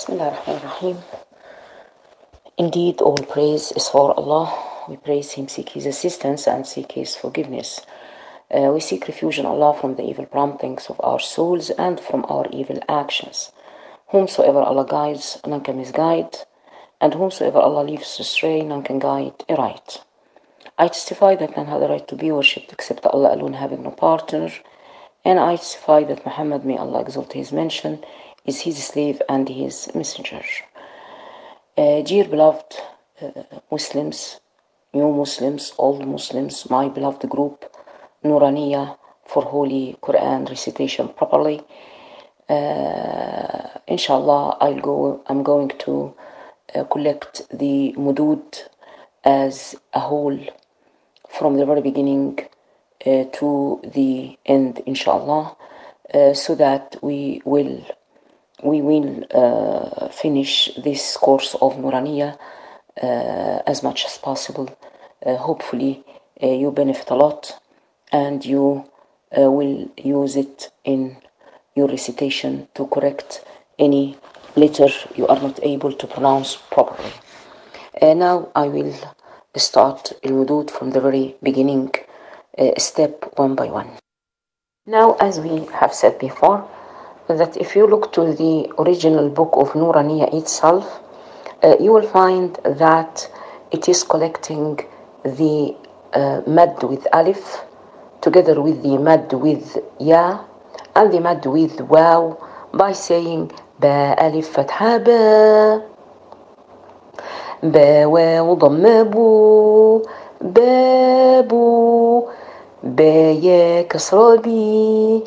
Bismillah ar-Rahman ar-Rahim. Indeed, all praise is for Allah. We praise Him, seek His assistance, and seek His forgiveness. We seek refuge in Allah from the evil promptings of our souls and from our evil actions. Whomsoever Allah guides, none can misguide, and whomsoever Allah leaves astray, none can guide aright. I testify that none has the right to be worshipped except Allah alone, having no partner, and I testify that Muhammad, may Allah exalt his mention, is his slave and his messenger. Dear beloved Muslims, new Muslims, old Muslims, my beloved group, Nuraniya for Holy Quran recitation properly. Inshallah, I'm going to collect the mudud as a whole from the very beginning to the end, inshallah, so that we will finish this course of Nuraniya as much as possible. Hopefully you benefit a lot and you will use it in your recitation to correct any letter you are not able to pronounce properly. Now I will start al-Wudud from the very beginning, step one by one. Now, as we have said before, that if you look to the original book of Nuraniya itself, you will find that it is collecting the mad with alif together with the mad with ya and the mad with waw by saying ba alif fatha ba, ba waw dhamma bu, babu, ba ya kasra bi,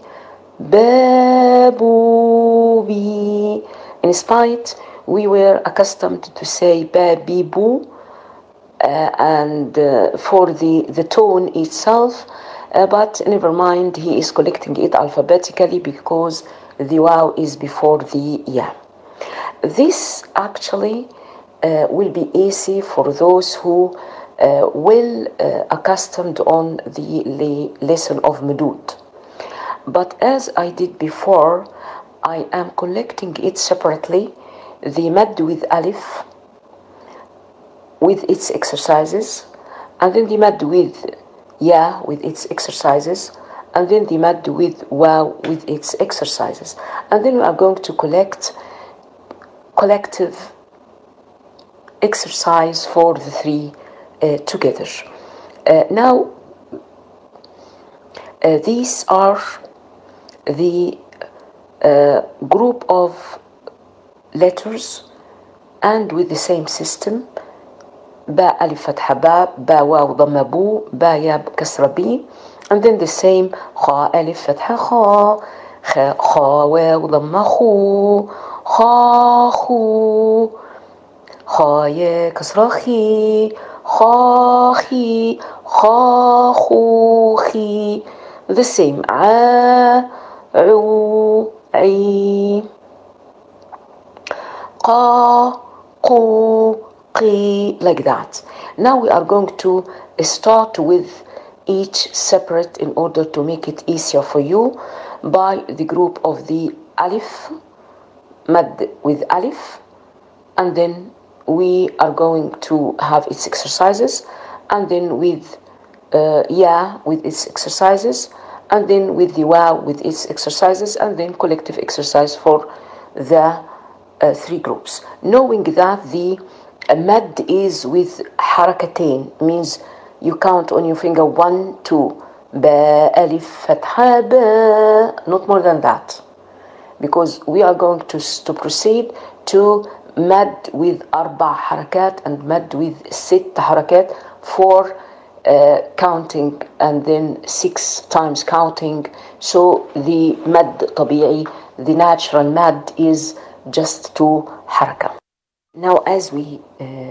babubi. In spite, we were accustomed to say babibu, and for the tone itself, but never mind, he is collecting it alphabetically because the waw is before the ya. This actually will be easy for those who will accustomed on the lesson of mudud. But as I did before, I am collecting it separately, the mad with alif with its exercises, and then the mad with ya with its exercises, and then the mad with waw with its exercises. And then we are going to collective exercise for the three together. Now, these are the group of letters and with the same system: ba alif fatha ba, ba waw dhamma bu, ba ya kasra bi, and then the same kha alif fatha kha, kha waw dhamma khu, kha khu, kha ya kasra khi, kha khi, kha khu khi. The same a, u, I, qa, qu, qi, like that. Now we are going to start with each separate in order to make it easier for you by the group of the alif, mad with alif, and then we are going to have its exercises, and then with ya with its exercises, and then with the waw with its exercises, and then collective exercise for the three groups. Knowing that the mad is with harakatain, means you count on your finger 1, 2, ba alif fatha ba, not more than that, because we are going to proceed to mad with arba harakat and mad with sit harakat for counting, and then 6 times counting. So the mad tabi'i, the natural mad, is just 2 haraka. Now, as we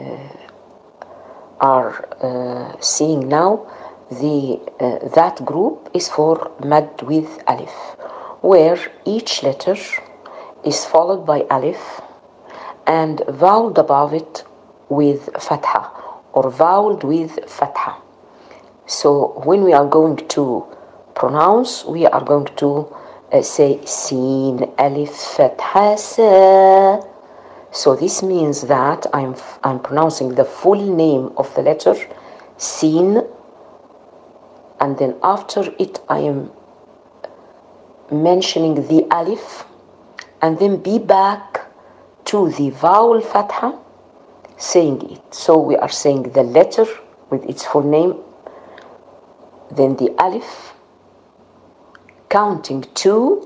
are seeing now, that group is for mad with alif, where each letter is followed by alif and voweled above it with fatha, or voweled with fatha. So when we are going to pronounce, we are going to say sin alif fatha sa, So this means that I'm pronouncing the full name of the letter, Sin, and then after it I am mentioning the alif, and then be back to the vowel fatha, saying it. So we are saying the letter with its full name, then the alif, counting 2,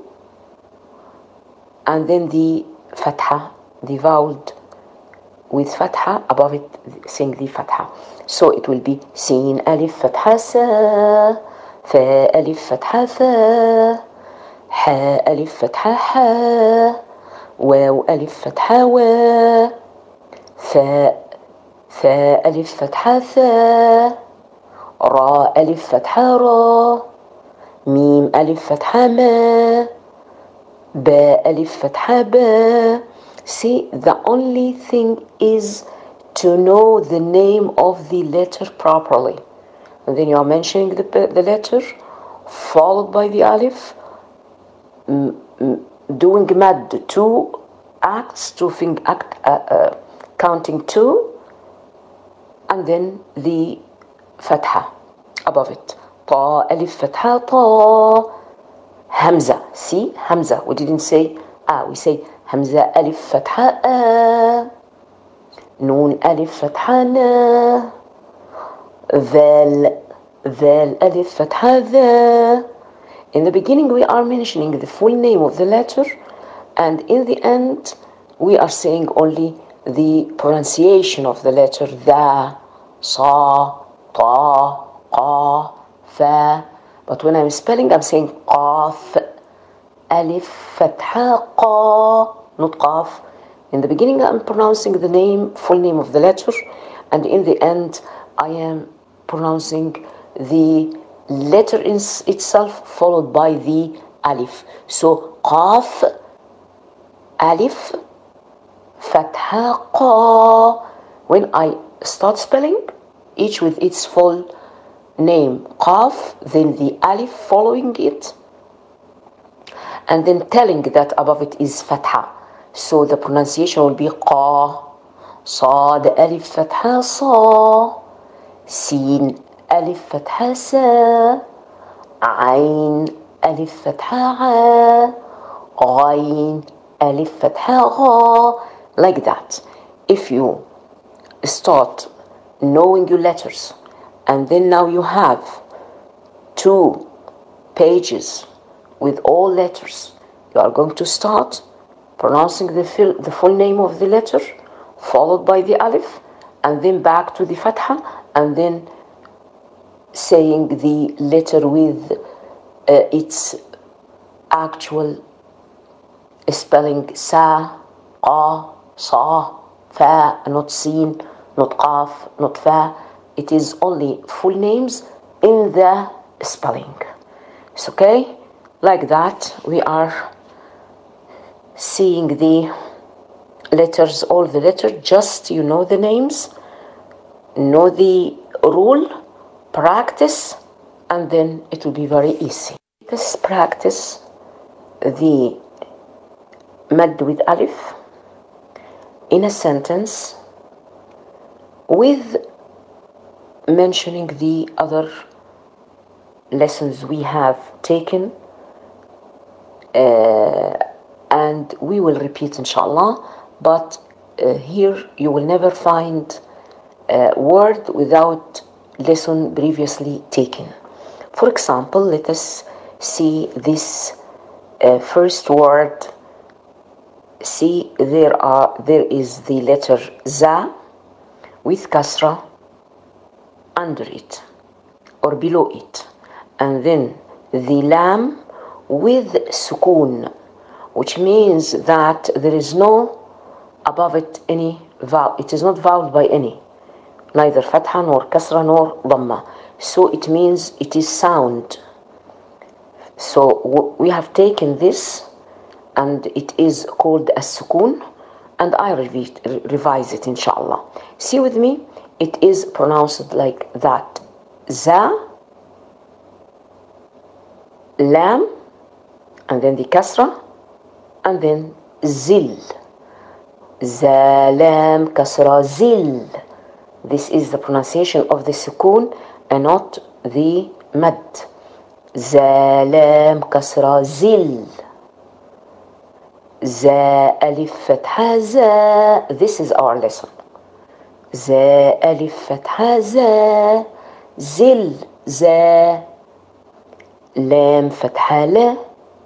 and then the fatha, the vowel with fatha above it, saying the fatha. So it will be Sin alif fatha sa, Fa alif fatha fa, Ha alif fatha ha, Waw alif fatha wa, Fa alif fatha tha, Ra alif fatha ra, Mim alif fatha ma, Ba alif fatha ba. See, the only thing is to know the name of the letter properly. And then you are mentioning the letter, followed by the alif, doing mad, 2 acts, counting 2, and then the fatha above it. Ta alif fatha ta, Hamza. See, Hamza. We didn't say we say Hamza alif fatha a, Noon alif fatha na, Val alif fatha dha. In the beginning we are mentioning the full name of the letter, and in the end we are saying only the pronunciation of the letter, dha, sa, ta, qa, fa. But when I'm spelling, I'm saying qaf, alif fatha qa, not qaf. In the beginning I'm pronouncing the name, full name of the letter, and in the end I am pronouncing the letter itself followed by the alif. So qaf, alif, fatha qa. When I start spelling, each with its full name, qaf, then the alif following it, and then telling that above it is fatha. So the pronunciation will be qa, sad alif fatha sa, sin alif fatha sa, ain alif fatha a, ghain alif fatha gha, like that. If you start knowing your letters, and then now you have 2 pages with all letters, you are going to start pronouncing the full name of the letter, followed by the alif, and then back to the fatha, and then saying the letter with its actual spelling, sa, qa, sa, fa, not sin, not qaf, not fa. It is only full names in the spelling. It's okay? Like that, we are seeing the letters, all the letters, just you know the names, know the rule, practice, and then it will be very easy. Let's practice the mad with alif in a sentence with mentioning the other lessons we have taken, and we will repeat inshallah, but here you will never find a word without lesson previously taken. For example, let us see this first word. See, there is the letter za with kasra under it or below it, and then the lam with sukoon, which means that there is no above it any vowel. It is not voweled by any, neither fatha nor kasra nor dhamma. So it means it is sound. So we have taken this, and it is called as sukoon, and I revise it inshallah. See with me, it is pronounced like that: za, lam, and then the kasra, and then zil. za lam kasra zil. This is the pronunciation of the sukun and not the mad. za lam kasra zil. za alif fatha za. This is our lesson. za alif fatha za. zil za. lam fatha la.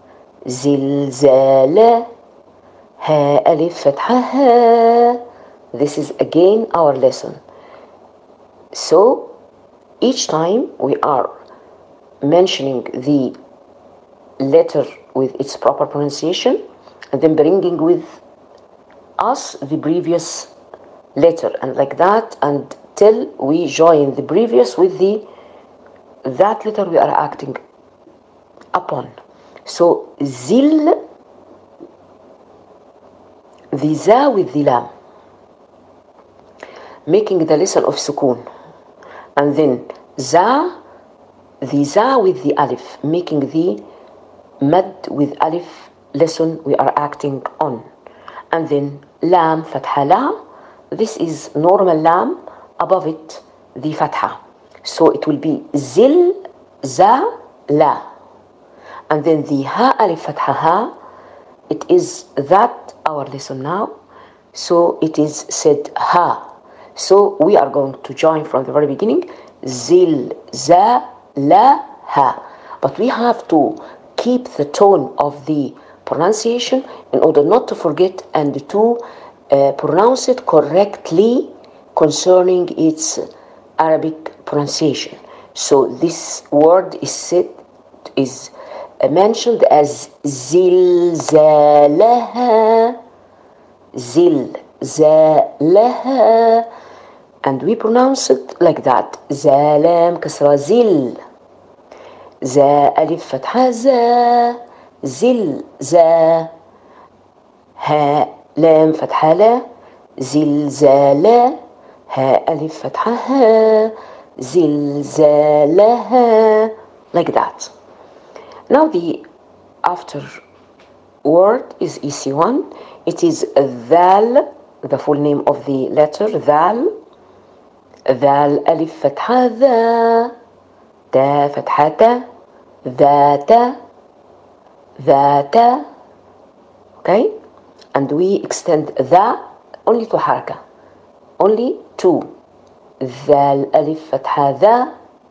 زلزال. ها ألف فتحة ها. This is again our lesson. So each time we are mentioning the letter with its proper pronunciation and then bringing with us the previous letter, and like that until we join the previous with that letter we are acting upon. So zil, the za with the lam, making the lesson of sukun, and then za, the za with the alif, making the mad with alif lesson we are acting on, and then lam fatha la. This is normal lam, above it the fatha, so it will be zil za la. And then the ha alif fatha ha, it is that our lesson now, so it is said ha. So we are going to join from the very beginning, zil za la ha, but we have to keep the tone of the pronunciation in order not to forget and to pronounce it correctly concerning its Arabic pronunciation. So this word is mentioned as zilzalaha, zilzalaha, and we pronounce it like that. za lam kasra zil, za alif fatha za, zil za, ha lam fatha la, zilzala, ha alif fatha ha, zilzalaha, like that. Now the after word is easy one. It is dhal, the full name of the letter dhal. Dhal alif fatha dha, da fathata, dhata, dhata. Okay, and we extend dha only to haraka, only to dhal alif fatha dha,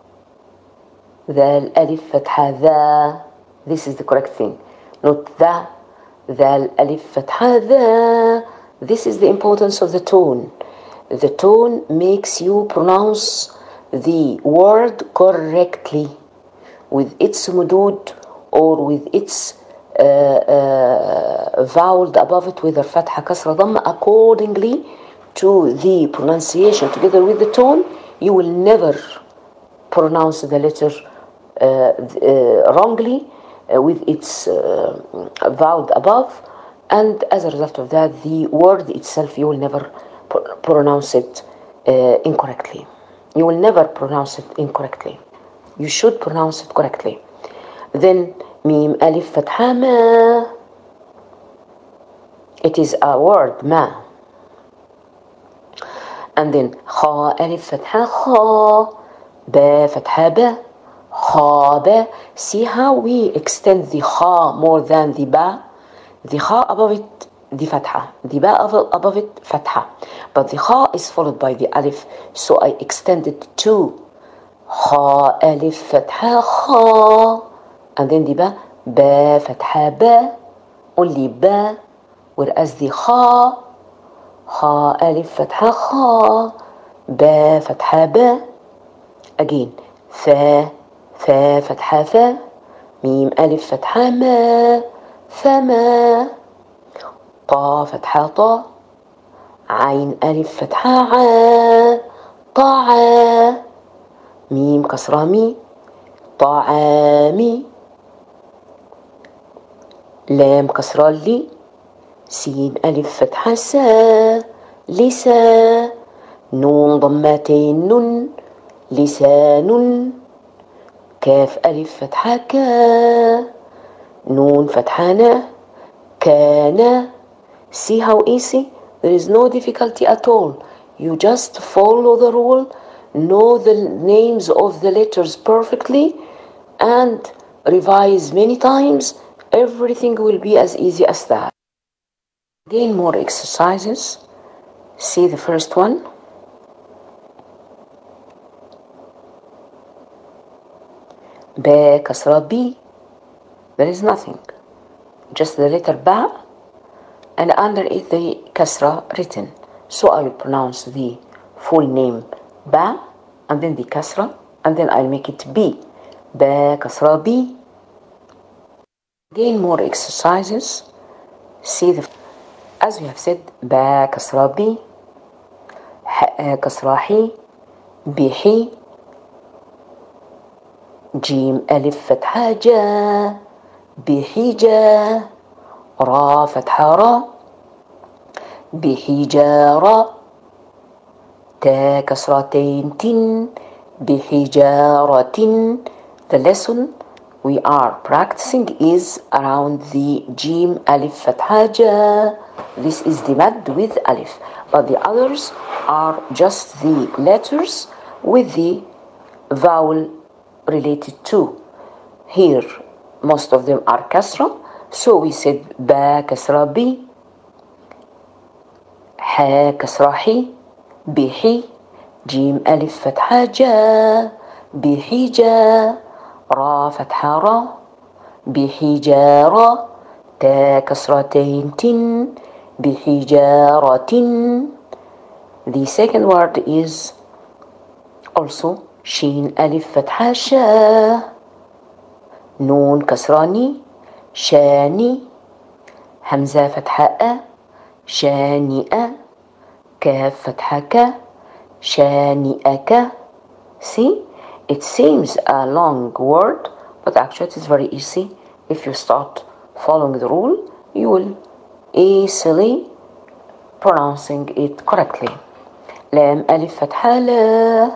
dhal alif fatha dha. This is the correct thing, not the dhal alif fatha dha. This is the importance of the tone. The tone makes you pronounce the word correctly with its mudud or with its vowel above it, whether fatha, kasra, dhamma, accordingly to the pronunciation together with the tone. You will never pronounce the letter wrongly with its vowel above, and as a result of that the word itself you will never pronounce it incorrectly. You will never pronounce it incorrectly. You should pronounce it correctly. Then mim alif fatha ma, it is a word ma, and then kha alif fatha kha, ba fatha ba, kha ba. See how we extend the kha more than the ba. The kha above it the fatha, the ba above it fatha, but the kha is followed by the alif, so I extend it to kha alif fatha kha, and then the ba fatha ba, only ba, whereas the kha alif fatha kha, ba fatha ba. Again fa fatha fa, mim alif fatha ma, fama. طا فتحة طا، عين ألف فتحة عا، طاعا. ميم كسرة مي، طعامي. لام كسرة لي، سين ألف فتحة سا، لسا. نون ضمتين نن، لسان. كاف ألف فتحة كا، نون فتحة نا، كان. See how easy There is no difficulty at all. You just follow the rule, know the names of the letters perfectly, and revise many times. Everything will be as easy as that. Again, more exercises. See the first one. Ba kasra B. There is nothing. Just the letter Ba, and under it the kasra written. So I will pronounce the full name Ba, and then the kasra, and then I'll make it B. Ba kasra B. Again, more exercises. See the, as we have said, Ba kasra B, Ha kasra Hi, B Hi, جيم ألف فتحة جا، بحجة، را فتحة را، بحجارة، تا كسرتين تن، بحجارة. The lesson we are practicing is around the جيم ألف فتحة جا. This is the mad with ألف, but the others are just the letters with the vowel related to. Here most of them are kasra, so we said ba kasra bi, ha kasra hi, bihi, jim alif fatha ja, bihija, ra fatha ra, bihijara, ta kasratain tin, bihijaratin. The second word is also شين ألف فتحة شا، نون كسراني، شاني، همزة فتحة أ، شانئة، كاف فتحة ك، شانئك. See, it seems a long word, but actually it is very easy. If you start following the rule, you will easily pronouncing it correctly. لام ألف فتحة لا،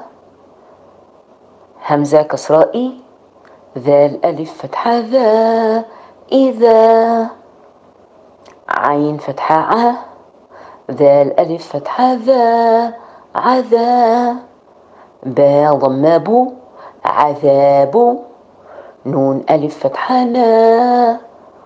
همزة كسرة إي، ذال ألف فتحة ذا، إذا، عين فتحة ع، ذال ألف فتحة ذا، عذا، با ضمة بو، عذاب، نون ألف فتحة نا،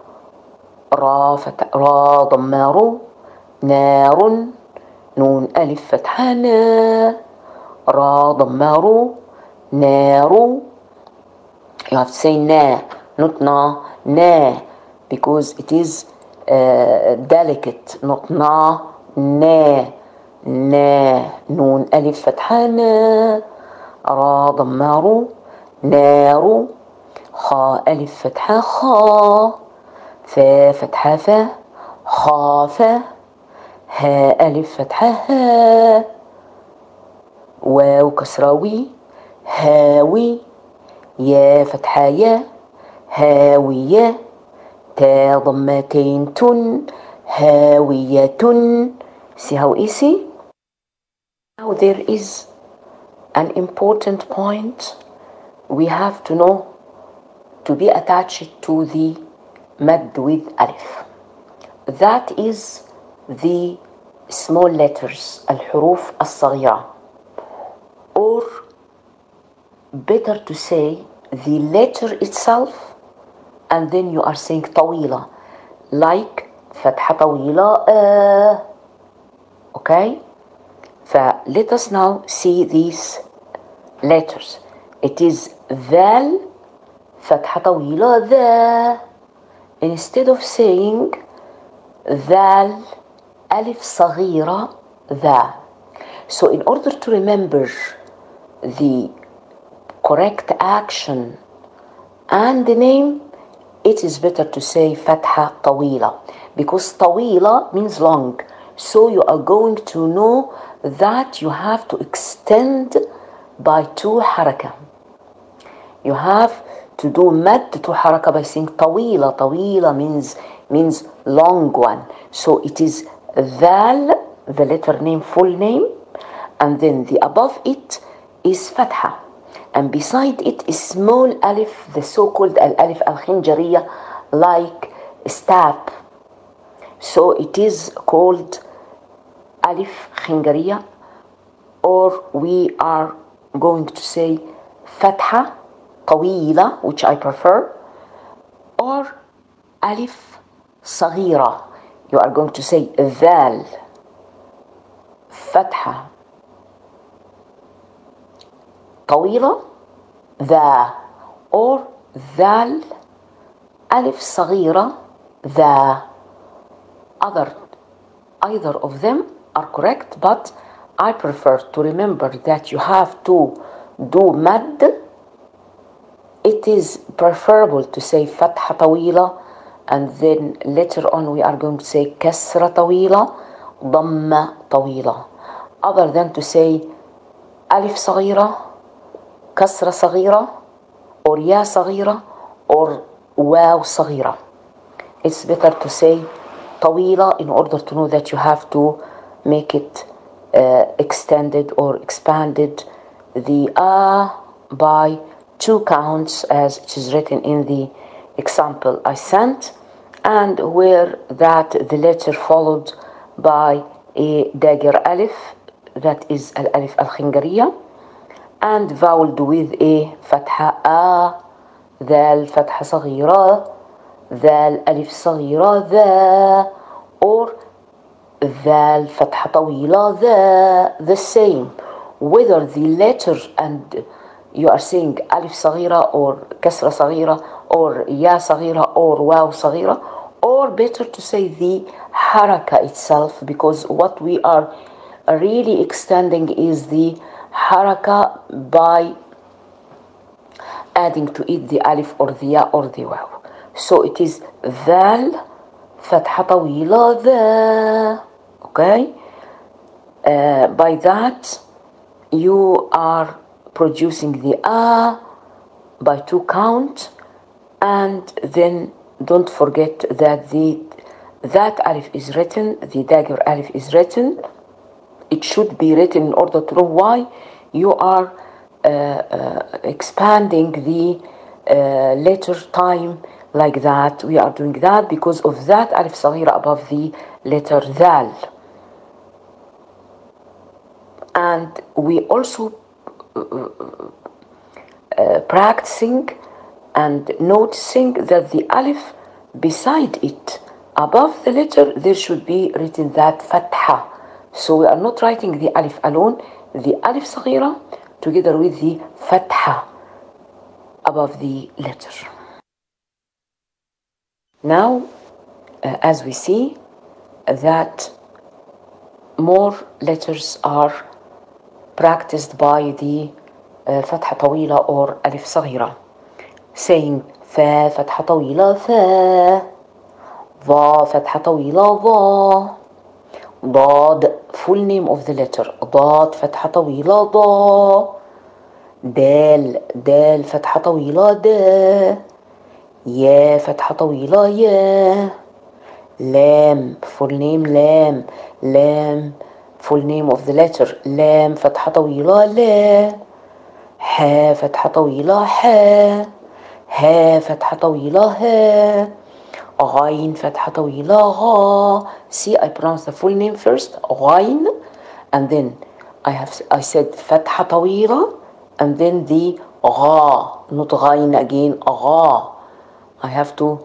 را ضمة رو، نار، نون ألف فتحة نا، را ضمة رو، نارو. You have to say na, not na, na, because it is delicate. Not na, na, na. نون ألف فتحة نا، را ضمة نارو، خا ألف فتحة خا، فا فتحة فا، خافا، ها ألف فتحة ها، واو كسرة وي، هاوي، يا فتحة يا، هاوية، تا ضمتين تن، هاوية. See how easy? Now there is an important point we have to know to be attached to the mad with alif. That is the small letters, الحروف الصغيرة, or better to say the letter itself, and then you are saying طويلة, like فتحة طويلة okay. Let us now see these letters. It is ذال فتحة طويلة ذا, instead of saying ذال ألف صغيرة ذا. So in order to remember the correct action and the name, it is better to say فتحة طويلة, because طويلة means long. So you are going to know that you have to extend by 2 حركة. You have to do مد 2 حركة by saying طويلة. طويلة means long one. So it is ذال, the letter name, full name, and then the above it is فتحة, and beside it is small alif, the so-called al-alif al-khinjariyah, like stab. So it is called ألف خنجرية, or we are going to say فتحة طويلة, which I prefer, or ألف صغيرة. You are going to say ذال فتحة طويلة ذا, or ذال ألف صغيرة ذا. Either of them are correct, but I prefer to remember that you have to do mad. It is preferable to say فتحة طويلة, and then later on we are going to say كسرة طويلة ضمة طويلة, other than to say ألف صغيرة كسرة صغيرة or يا صغيرة or واو صغيرة. It's better to say طويلة in order to know that you have to make it extended or expanded the by 2 counts as it is written in the example I sent, and where that the letter followed by a dagger alif, that is al-alif al-khingariyah, and voweled with a fatha ذال فتحة صغيرة ذال ألف صغيرة ذا, or ذال فتحة طويلة ذا. The same whether the letter and you are saying ألف صغيرة or كسرة صغيرة or يا صغيرة or واو صغيرة, or better to say the حركة itself, because what we are really extending is the حركة by adding to it the alif or the ya or the waw. So it is ذال فتحة طويلة ذا. Okay, by that you are producing the by 2 count, and then don't forget that that alif is written, the dagger alif is written. It should be written in order to know why you are expanding the letter time like that. We are doing that because of that alif صغيرة above the letter ذال. And we also practicing and noticing that the alif beside it above the letter there should be written that fatha. So we are not writing the alif alone, the alif صغيرة together with the fatha above the letter. Now, as we see that more letters are practiced by the فتحة طويلة or ألف صغيرة, saying فا فتحة طويلة فا, ضا فتحة طويلة ضا, ضاد full name of the letter ضاد فتحة طويلة ضا, دال دال فتحة طويلة دا, يا فتحة طويلة يا, لام full name لام, لام full name of the letter لام فتحة طويلة لا, حا فتحة طويلة حا, ها فتحة طويلة ها, غين فتحة طويلة غا. See, I pronounce the full name first, غين, and then I said فتحة طويلة, and then the غا, not غين again, غا. I have to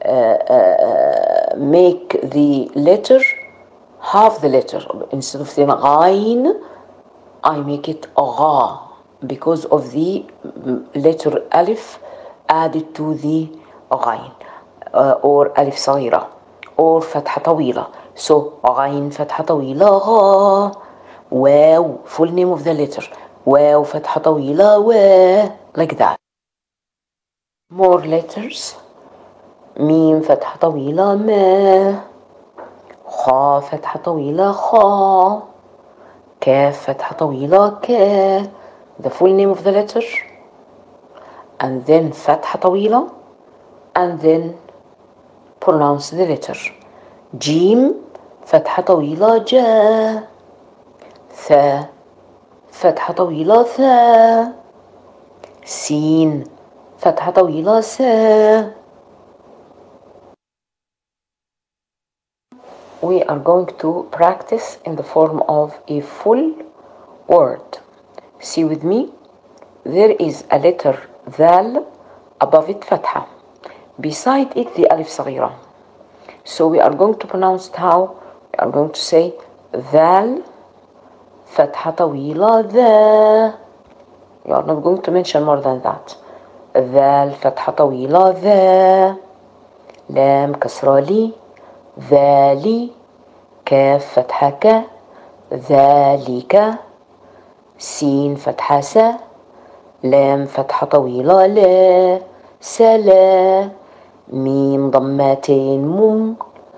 make the letter half the letter. Instead of saying غين, I make it غا because of the letter alif added to the غين, or ألف صغيرة or فتحة طويلة. So غين فتحة طويلة غا, واو full name of the letter واو فتحة طويلة وا, like that. More letters. ميم فتحة طويلة ما, خا فتحة طويلة خا, كاف فتحة طويلة كا, the full name of the letter, and then فتحة طويلة, and then pronounce the letter. جيم فتحة طويلة جا, ثا فتحة طويلة ثا, سين فتحة طويلة سا. we are going to practice in the form of a full word. See with me, there is a letter ذال, above it فتحة, beside it the ألف صغيرة. So we are going to pronounce it how? We are going to say ذال فتحة طويلة ذا. You are not going to mention more than that. ذال فتحة طويلة ذا. لام كسرة لي ذالي. كاف فتحة ك ذلك. سين فتحة س. لام فتحة طويلة لا سلا. ميم ضمتين مم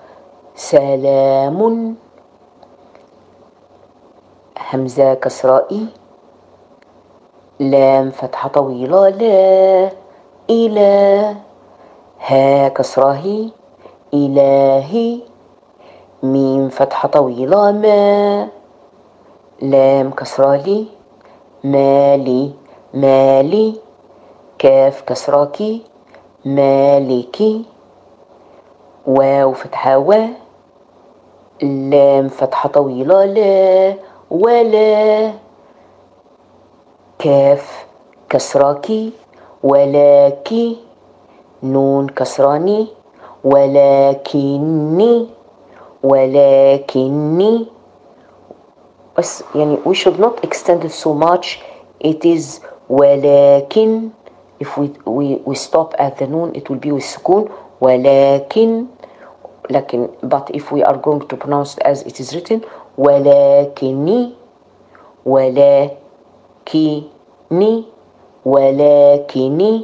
سلام. همزة كسرة إي. لام فتحة طويلة لا إله. ها كسرة هي إلهي. ميم فتحة طويلة ما. لام كسرة لي مالي مالي. كاف كسرة كي مالكي. واو فتحة و. لام فتحة طويلة لا ولا. كاف كسراكي ولكي. نون كسراني ولكني ولكني. بس يعني we should not extend it so much. It is ولكن. If we stop at the noon it will be with سكون ولكن. لكن but if we are going to pronounce it as it is written ولكني ولكني ولكني.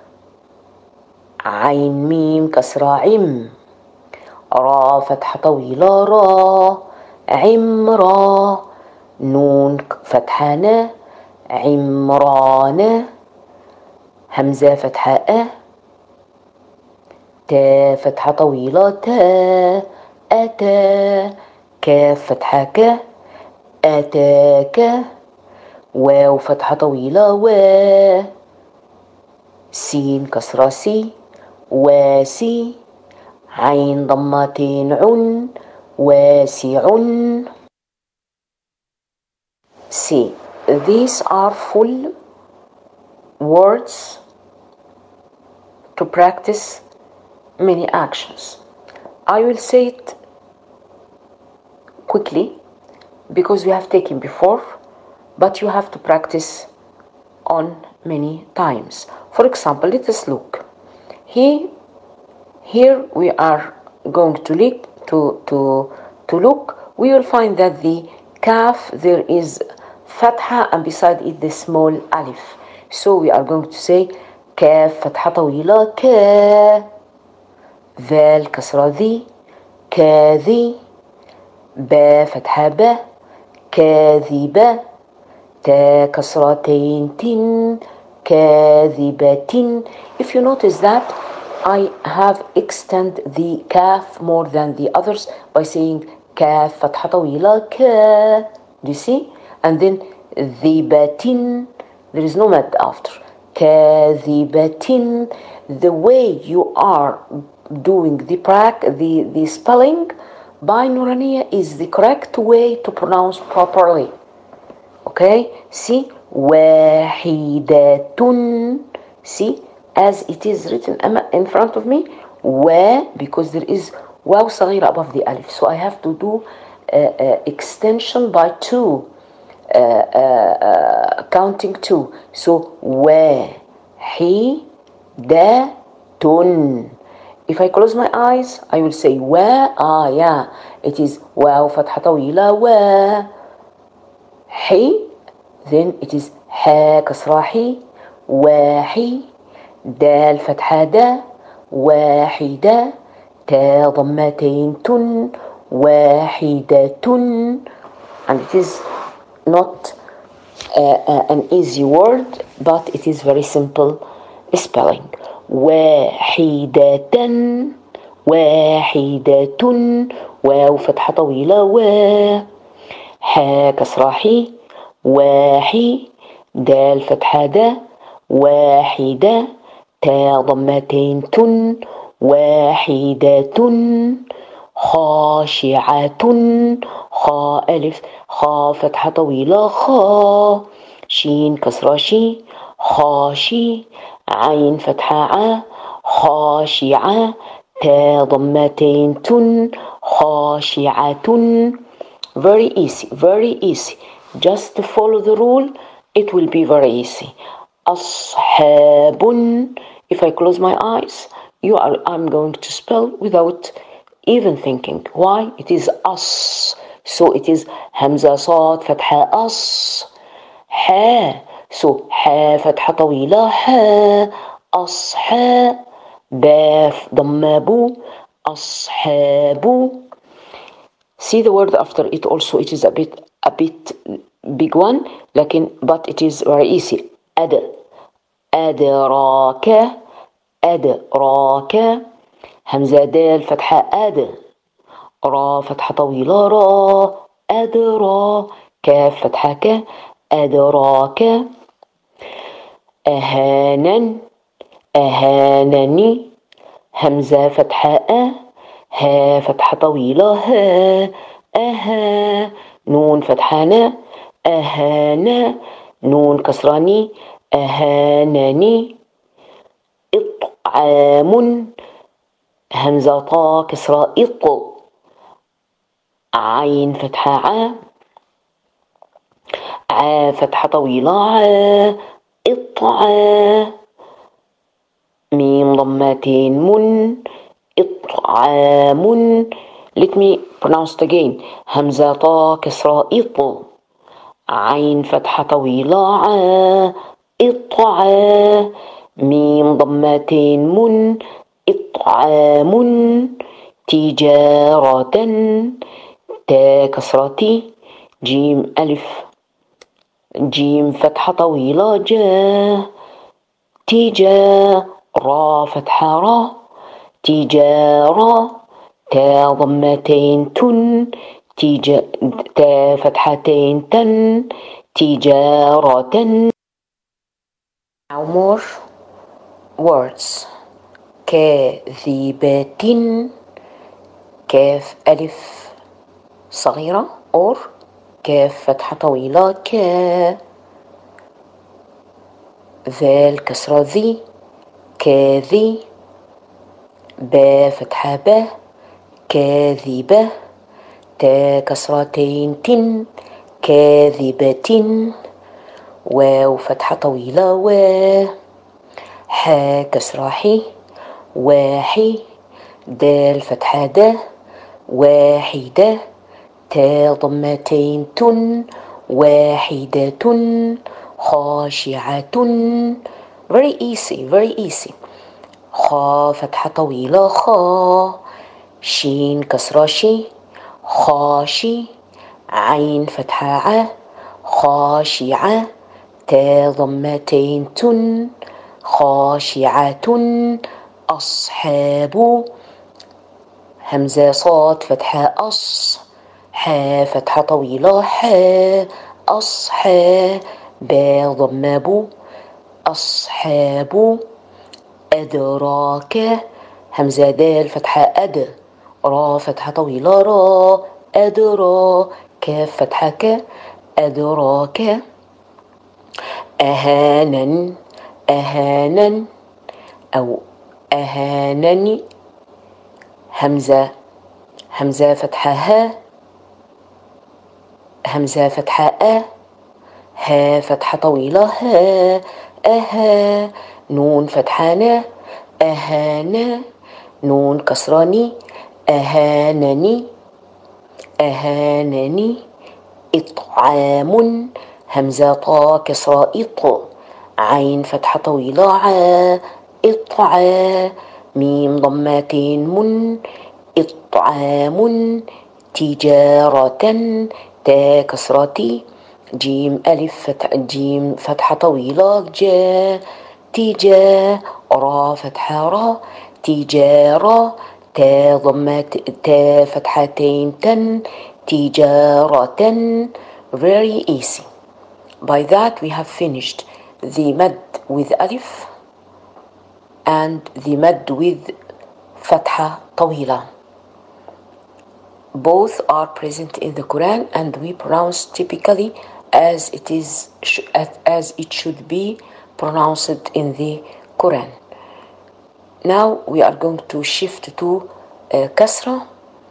عين ميم كسرة عم. را فتحة طويلة را عمرا. نون فتحة نا عمران. همزة فتحة أ. تا فتحة طويلة تا أتا. كاف فتحة ك أتاك. واو فتحة طويلة و. سين كسرة سي واسي. عين ضمتين عن واسع. See, these are full words to practice many actions. I will say it quickly because we have taken before, but you have to practice on many times. For example, let us look. Here we are going to look. We will find that the kaf, there is fatha and beside it the small alif. So we are going to say كاف فتحة طويلة كا. ذال كسرة ذي كاذي. با فتحة با كاذبة. تا كسرتين تن كاذبة. If you notice that I have extended the kaf more than the others by saying كاف فتحة طويلة كا. Do you see? And then ذبة, there is no mad after. كاذبة. The way you are doing the spelling by Nuraniya is the correct way to pronounce properly. Okay? See? واحدة. See? As it is written in front of me. Because there is واو صغيرة above the alif. So I have to do extension by two. Counting two. So واحدة. If I close my eyes I will say yeah, it is واو فتحة طويلة then it is ها كسرة حي واحي. دال فتحة دا واحدة. تا ضمتين تن واحدة. And it is not an easy word, but it is very simple spelling. واحدة واحدة. واو فتحة طويلة ها كسرة حي واحي. دال فتحة دا واحدة. تا ضمتين تن واحدة. خاشعة خا ألف خا فتحة طويلة خا شين كسرة شي خاشي عين فتحة ع خاشعة تا ضمتين تن خاشعة. Very easy, very easy. Just follow the rule, it will be very easy. أصحاب. If I close my eyes, I'm going to spell without even thinking. Why? It is us. So it is همزة صاد فتحة أص حا. So حا فتحة طويلة حا أصحاب. باف ضمة بو أصحاب. See the word after it also, it is a bit big one, but it is very easy. أدراك أدراك همزة دال فتحة أد را فتحة طويلة را أدرا كاف فتحة ك أدراك. أهانا أهانني همزة فتحة أ ها فتحة طويلة ها أها نون فتحة نا أهانا نون كسراني أهانني. إطعام همزة طا كسرة إط عين فتحة ع فتحة طويلة ع إطعا ميم ضمتين من إطعام. Let me pronounce it again. همزة طا كسرة إط عين فتحة طويلة ع إطعا ميم ضمتين من إطعام. تجارة تا كسرة جيم ألف جيم فتحة طويلة جا تجا را فتحة را تجارة تا ضمتين تن تا فتحتين تن تجارة. Now more words. كاذبة كاف ألف صغيرة or كاف فتحة طويلة كا ذال كسرة ذي كاذي با فتحة با كاذبة تا كسرتين تن كاذبة واو فتحة طويلة و حا كسرة حي واحي دال فتحة دا واحدة تا ضمتين تن واحدة خاشعة. very easy, very easy. خا فتحة طويلة خا شين كسرة شي خاشي عين فتحة ع خاشعة تا ضمتين تن خاشعة. أصحاب همزة صاد فتحة أص حا فتحة طويلة حا أصحاب با ضمة بو أصحاب. أدراك همزة دال فتحة أد را فتحة طويلة را أدرا كاف فتحة ك أدراك. أهانا أهانا أو أهانني همزة فتحة ها همزة فتحة أ ها فتحة طويلة ها أها نون فتحة نا أهانا نون كسراني أهانني أهانني. إطعام همزة طا كسرة إط عين فتحة طويلة ع إطعا ميم ضمتين من إطعام. تجارة تا كسرتي جيم ألف جيم فتحة طويلة جا تجا را فتحة را تجارة تا ضمت تا فتحتين تن تجارة. very easy. By that we have finished the mad with ألف and the mad with فتحة طويلة. both are present in the Quran, and we pronounce typically as it should be pronounced in the Quran. Now we are going to shift to Kasra.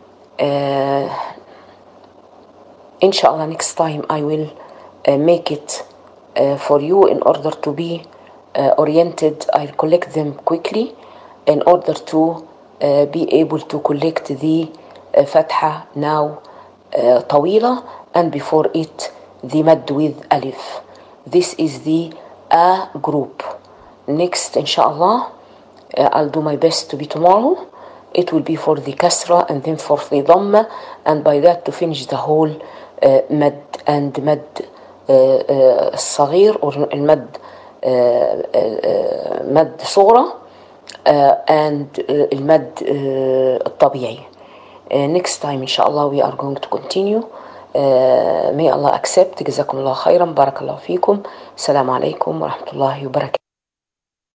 Inshallah, next time I will make it for you in order to be oriented. I'll collect them quickly in order to be able to collect the Fatha now طويلة, and before it the mad with alif. This is the A group. Next, inshallah, I'll do my best to be tomorrow. It will be for the kasra and then for the dhamma, and by that to finish the whole mad and mad الصغير or المد مد صغرى and المد الطبيعي. Next time inshallah we are going to continue. May Allah accept. جزاكم الله خيرا. بارك الله فيكم. السلام عليكم ورحمة الله وبركاته.